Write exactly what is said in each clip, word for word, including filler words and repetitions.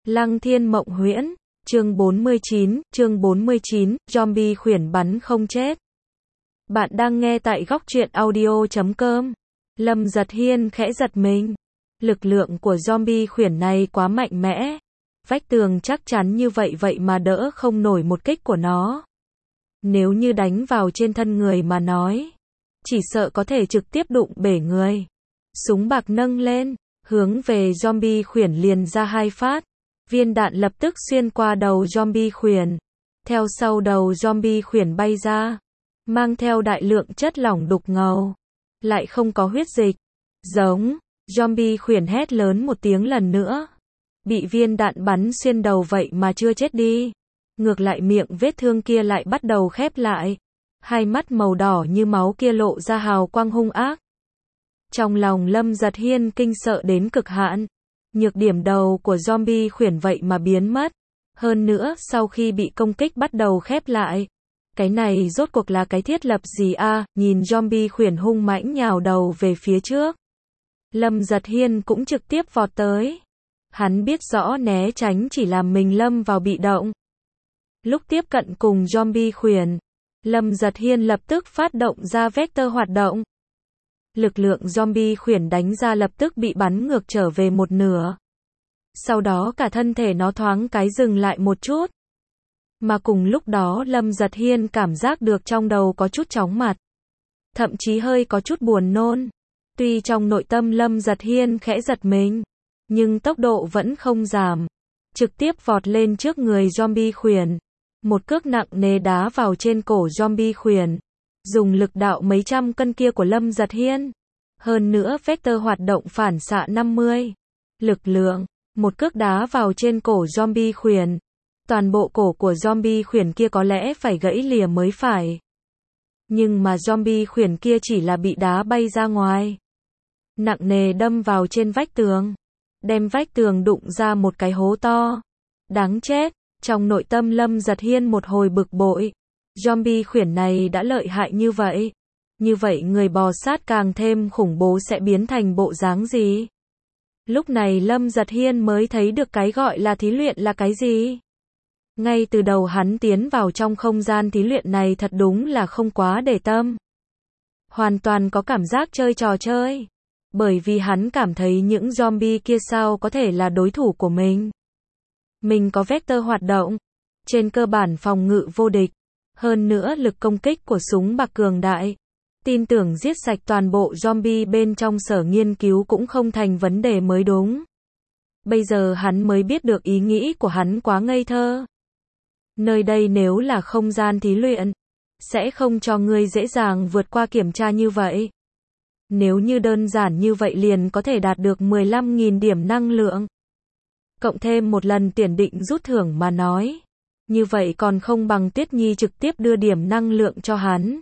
Lăng Thiên Mộng Huyễn, chương bốn mươi chín, chương bốn mươi chín, zombie khuyển bắn không chết. Bạn đang nghe tại góc truyện audio chấm com. Lâm Giật Hiên khẽ giật mình. Lực lượng của zombie khuyển này quá mạnh mẽ. Vách tường chắc chắn như vậy vậy mà đỡ không nổi một kích của nó. Nếu như đánh vào trên thân người mà nói, chỉ sợ có thể trực tiếp đụng bể người. Súng bạc nâng lên, hướng về zombie khuyển liền ra hai phát. Viên đạn lập tức xuyên qua đầu zombie khuyển. Theo sau đầu zombie khuyển bay ra, mang theo đại lượng chất lỏng đục ngầu. Lại không có huyết dịch. Giống, zombie khuyển hét lớn một tiếng lần nữa. Bị viên đạn bắn xuyên đầu vậy mà chưa chết đi. Ngược lại miệng vết thương kia lại bắt đầu khép lại. Hai mắt màu đỏ như máu kia lộ ra hào quang hung ác. Trong lòng Lâm Giật Hiên kinh sợ đến cực hạn. Nhược điểm đầu của zombie khuyển vậy mà biến mất. Hơn nữa sau khi bị công kích bắt đầu khép lại. Cái này rốt cuộc là cái thiết lập gì a? À, nhìn zombie khuyển hung mãnh nhào đầu về phía trước. Lâm Giật Hiên cũng trực tiếp vọt tới. Hắn biết rõ né tránh chỉ làm mình lâm vào bị động. Lúc tiếp cận cùng zombie khuyển, Lâm Giật Hiên lập tức phát động ra vector hoạt động. Lực lượng zombie khuyển đánh ra lập tức bị bắn ngược trở về một nửa. Sau đó cả thân thể nó thoáng cái dừng lại một chút. Mà cùng lúc đó Lâm Giật Hiên cảm giác được trong đầu có chút chóng mặt. Thậm chí hơi có chút buồn nôn. Tuy trong nội tâm Lâm Giật Hiên khẽ giật mình, nhưng tốc độ vẫn không giảm. Trực tiếp vọt lên trước người zombie khuyển. Một cước nặng nề đá vào trên cổ zombie khuyển. Dùng lực đạo mấy trăm cân kia của Lâm Giật Hiên. Hơn nữa vector hoạt động phản xạ năm mươi. Lực lượng. Một cước đá vào trên cổ zombie khuyển. Toàn bộ cổ của zombie khuyển kia có lẽ phải gãy lìa mới phải. Nhưng mà zombie khuyển kia chỉ là bị đá bay ra ngoài. Nặng nề đâm vào trên vách tường. Đem vách tường đụng ra một cái hố to. Đáng chết. Trong nội tâm Lâm Giật Hiên một hồi bực bội. Zombie khuyển này đã lợi hại như vậy. Như vậy người bò sát càng thêm khủng bố sẽ biến thành bộ dáng gì? Lúc này Lâm Giật Hiên mới thấy được cái gọi là thí luyện là cái gì. Ngay từ đầu hắn tiến vào trong không gian thí luyện này thật đúng là không quá để tâm. Hoàn toàn có cảm giác chơi trò chơi. Bởi vì hắn cảm thấy những zombie kia sao có thể là đối thủ của mình. Mình có vector hoạt động. Trên cơ bản phòng ngự vô địch. Hơn nữa lực công kích của súng bạc cường đại. Tin tưởng giết sạch toàn bộ zombie bên trong sở nghiên cứu cũng không thành vấn đề mới đúng. Bây giờ hắn mới biết được ý nghĩ của hắn quá ngây thơ. Nơi đây nếu là không gian thí luyện, sẽ không cho ngươi dễ dàng vượt qua kiểm tra như vậy. Nếu như đơn giản như vậy liền có thể đạt được mười lăm nghìn điểm năng lượng. Cộng thêm một lần tiền định rút thưởng mà nói. Như vậy còn không bằng Tuyết Nhi trực tiếp đưa điểm năng lượng cho hắn.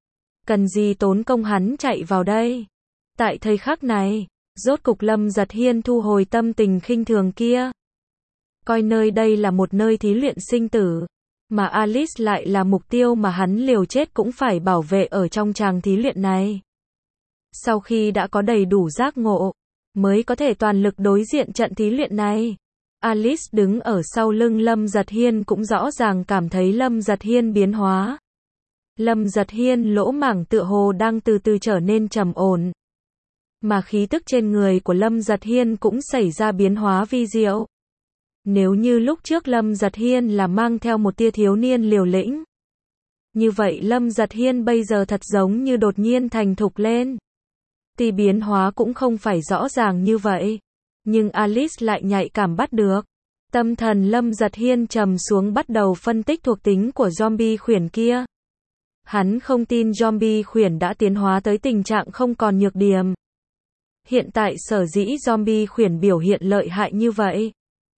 Cần gì tốn công hắn chạy vào đây. Tại thời khắc này, rốt cục Lâm Giật Hiên thu hồi tâm tình khinh thường kia. Coi nơi đây là một nơi thí luyện sinh tử. Mà Alice lại là mục tiêu mà hắn liều chết cũng phải bảo vệ ở trong tràng thí luyện này. Sau khi đã có đầy đủ giác ngộ, mới có thể toàn lực đối diện trận thí luyện này. Alice đứng ở sau lưng Lâm Giật Hiên cũng rõ ràng cảm thấy Lâm Giật Hiên biến hóa. Lâm Giật Hiên lỗ mảng tựa hồ đang từ từ trở nên trầm ổn. Mà khí tức trên người của Lâm Giật Hiên cũng xảy ra biến hóa vi diệu. Nếu như lúc trước Lâm Giật Hiên là mang theo một tia thiếu niên liều lĩnh. Như vậy Lâm Giật Hiên bây giờ thật giống như đột nhiên thành thục lên. Tuy biến hóa cũng không phải rõ ràng như vậy. Nhưng Alice lại nhạy cảm bắt được. Tâm thần Lâm Giật Hiên trầm xuống bắt đầu phân tích thuộc tính của zombie khuyển kia. Hắn không tin zombie khuyển đã tiến hóa tới tình trạng không còn nhược điểm. Hiện tại sở dĩ zombie khuyển biểu hiện lợi hại như vậy.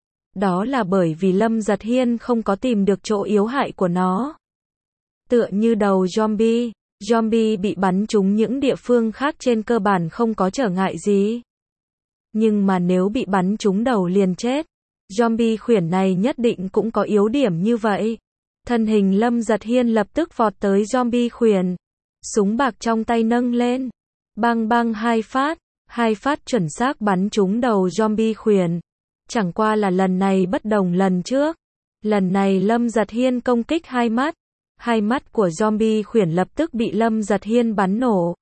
Đó là bởi vì Lâm Giật Hiên không có tìm được chỗ yếu hại của nó. Tựa như đầu zombie, zombie bị bắn trúng những địa phương khác trên cơ bản không có trở ngại gì. Nhưng mà nếu bị bắn trúng đầu liền chết, zombie khuyển này nhất định cũng có yếu điểm như vậy. Thân hình Lâm Giật Hiên lập tức vọt tới zombie khuyển. Súng bạc trong tay nâng lên. Bang bang hai phát. Hai phát chuẩn xác bắn trúng đầu zombie khuyển. Chẳng qua là lần này bất đồng lần trước. Lần này Lâm Giật Hiên công kích hai mắt. Hai mắt của zombie khuyển lập tức bị Lâm Giật Hiên bắn nổ.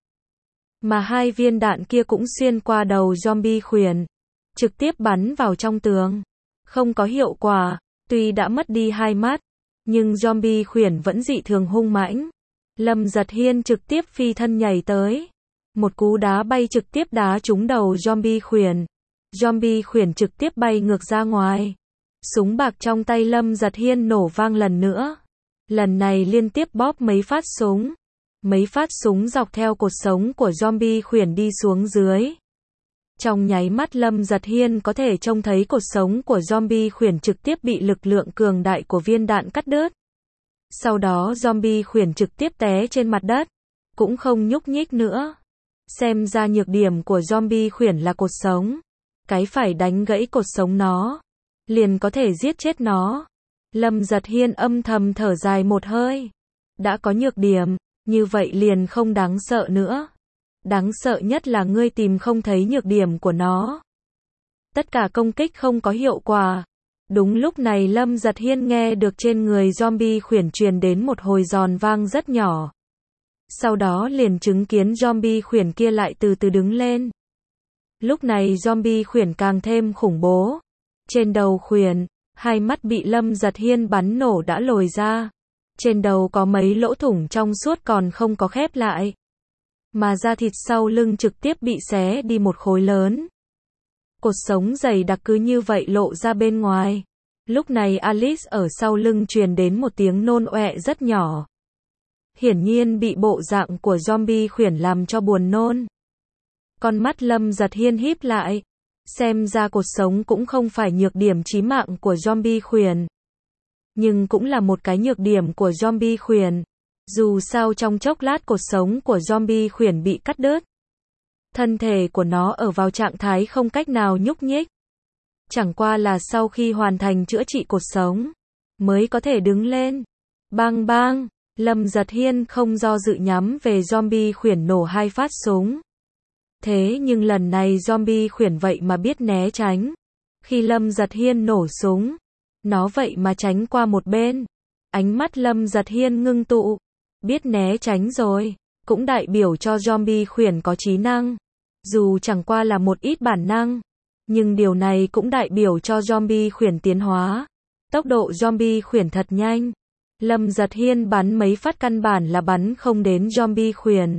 Mà hai viên đạn kia cũng xuyên qua đầu zombie khuyển, trực tiếp bắn vào trong tường. Không có hiệu quả, tuy đã mất đi hai mắt, nhưng zombie khuyển vẫn dị thường hung mãnh. Lâm Giật Hiên trực tiếp phi thân nhảy tới. Một cú đá bay trực tiếp đá trúng đầu zombie khuyển. Zombie khuyển trực tiếp bay ngược ra ngoài. Súng bạc trong tay Lâm Giật Hiên nổ vang lần nữa. Lần này liên tiếp bóp mấy phát súng. Mấy phát súng dọc theo cột sống của zombie khuyển đi xuống dưới. Trong nháy mắt Lâm Giật Hiên có thể trông thấy cột sống của zombie khuyển trực tiếp bị lực lượng cường đại của viên đạn cắt đứt. Sau đó zombie khuyển trực tiếp té trên mặt đất, cũng không nhúc nhích nữa. Xem ra nhược điểm của zombie khuyển là cột sống. Cái phải đánh gãy cột sống nó, liền có thể giết chết nó. Lâm Giật Hiên âm thầm thở dài một hơi. Đã có nhược điểm, như vậy liền không đáng sợ nữa. Đáng sợ nhất là ngươi tìm không thấy nhược điểm của nó. Tất cả công kích không có hiệu quả. Đúng lúc này Lâm Giật Hiên nghe được trên người zombie khuyển truyền đến một hồi giòn vang rất nhỏ. Sau đó liền chứng kiến zombie khuyển kia lại từ từ đứng lên. Lúc này zombie khuyển càng thêm khủng bố. Trên đầu khuyển, hai mắt bị Lâm Giật Hiên bắn nổ đã lồi ra. Trên đầu có mấy lỗ thủng trong suốt còn không có khép lại. Mà da thịt sau lưng trực tiếp bị xé đi một khối lớn. Cột sống dày đặc cứ như vậy lộ ra bên ngoài. Lúc này Alice ở sau lưng truyền đến một tiếng nôn ọe rất nhỏ. Hiển nhiên bị bộ dạng của zombie khuyển làm cho buồn nôn. Con mắt Lâm Giật Hiên híp lại. Xem ra cột sống cũng không phải nhược điểm chí mạng của zombie khuyển. Nhưng cũng là một cái nhược điểm của zombie khuyển. Dù sao trong chốc lát cột sống của zombie khuyển bị cắt đứt. Thân thể của nó ở vào trạng thái không cách nào nhúc nhích. Chẳng qua là sau khi hoàn thành chữa trị cột sống, mới có thể đứng lên. Bang bang, Lâm Giật Hiên không do dự nhắm về zombie khuyển nổ hai phát súng. Thế nhưng lần này zombie khuyển vậy mà biết né tránh. Khi Lâm Giật Hiên nổ súng, nó vậy mà tránh qua một bên. Ánh mắt Lâm Giật Hiên ngưng tụ. Biết né tránh rồi, cũng đại biểu cho zombie khuyển có trí năng. Dù chẳng qua là một ít bản năng, nhưng điều này cũng đại biểu cho zombie khuyển tiến hóa. Tốc độ zombie khuyển thật nhanh. Lâm Giật Hiên bắn mấy phát căn bản là bắn không đến zombie khuyển.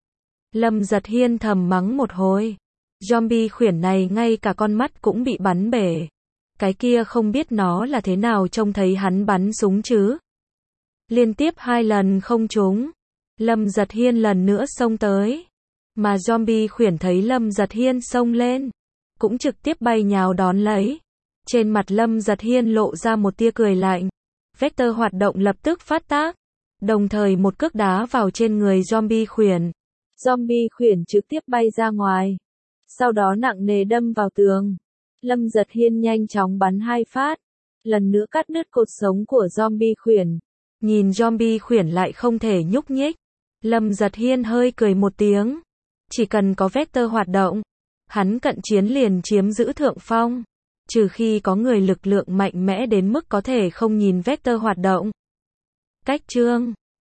Lâm Giật Hiên thầm mắng một hồi. Zombie khuyển này ngay cả con mắt cũng bị bắn bể. Cái kia không biết nó là thế nào trông thấy hắn bắn súng chứ. Liên tiếp hai lần không trúng. Lâm Giật Hiên lần nữa xông tới. Mà zombie khuyển thấy Lâm Giật Hiên xông lên, cũng trực tiếp bay nhào đón lấy. Trên mặt Lâm Giật Hiên lộ ra một tia cười lạnh. Vector hoạt động lập tức phát tác. Đồng thời một cước đá vào trên người zombie khuyển. Zombie khuyển trực tiếp bay ra ngoài. Sau đó nặng nề đâm vào tường. Lâm Giật Hiên nhanh chóng bắn hai phát. Lần nữa cắt đứt cột sống của zombie khuyển. Nhìn zombie khuyển lại không thể nhúc nhích. Lâm Giật Hiên hơi cười một tiếng. Chỉ cần có vector hoạt động, hắn cận chiến liền chiếm giữ thượng phong. Trừ khi có người lực lượng mạnh mẽ đến mức có thể không nhìn vector hoạt động. Cách chương